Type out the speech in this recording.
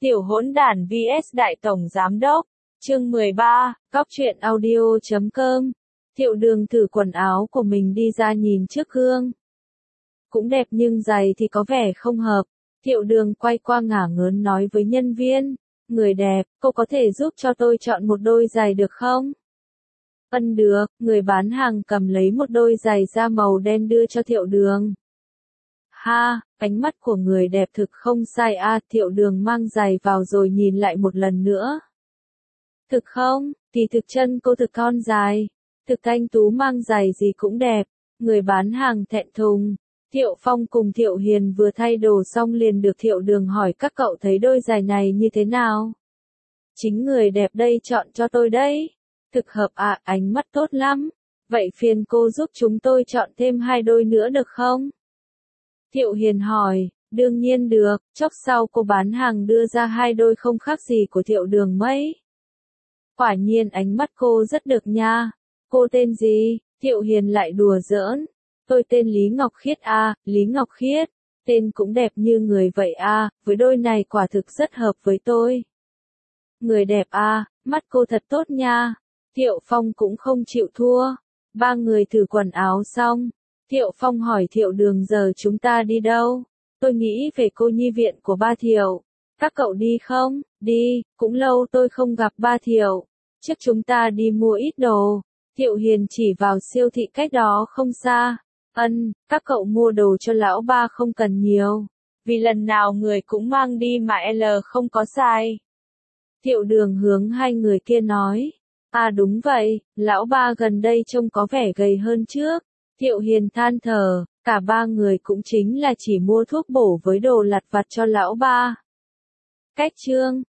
Tiểu hỗn đản vs Đại Tổng Giám Đốc. Chương 13, Cóc truyện audio.com. Thiệu Đường thử quần áo của mình đi ra nhìn trước gương. Cũng đẹp nhưng giày thì có vẻ không hợp. Thiệu Đường quay qua ngả ngớn nói với nhân viên. Người đẹp, cô có thể giúp cho tôi chọn một đôi giày được không? Được, người bán hàng cầm lấy một đôi giày da màu đen đưa cho Thiệu Đường. Ha, ánh mắt của người đẹp thực không sai a. Thiệu Đường mang giày vào rồi nhìn lại một lần nữa. Thực không, thì thực chân cô thực con dài. Thực thanh tú mang giày gì cũng đẹp. Người bán hàng thẹn thùng. Thiệu Phong cùng Thiệu Hiền vừa thay đồ xong liền được Thiệu Đường hỏi các cậu thấy đôi giày này như thế nào? Chính người đẹp đây chọn cho tôi đấy. Thực hợp ạ, ánh mắt tốt lắm. Vậy phiền cô giúp chúng tôi chọn thêm 2 đôi nữa được không? Thiệu Hiền hỏi, đương nhiên được, chốc sau cô bán hàng đưa ra 2 đôi không khác gì của Thiệu Đường mấy. Quả nhiên ánh mắt cô rất được nha. Cô tên gì? Thiệu Hiền lại đùa giỡn. Tôi tên Lý Ngọc Khiết a. Lý Ngọc Khiết. Tên cũng đẹp như người vậy a. Với đôi này quả thực rất hợp với tôi. Người đẹp a, mắt cô thật tốt nha. Thiệu Phong cũng không chịu thua. 3 người thử quần áo xong. Thiệu Phong hỏi Thiệu Đường giờ chúng ta đi đâu? Tôi nghĩ về cô nhi viện của ba Thiệu. Các cậu đi không? Đi, cũng lâu tôi không gặp ba Thiệu. Trước chúng ta đi mua ít đồ. Thiệu Hiền chỉ vào siêu thị cách đó không xa. Các cậu mua đồ cho lão ba không cần nhiều. Vì lần nào người cũng mang đi mà L không có sai. Thiệu Đường hướng 2 người kia nói. À đúng vậy, lão ba gần đây trông có vẻ gầy hơn trước. Thiệu Hiền than thở, cả 3 người cũng chính là chỉ mua thuốc bổ với đồ lặt vặt cho lão ba. Cách chương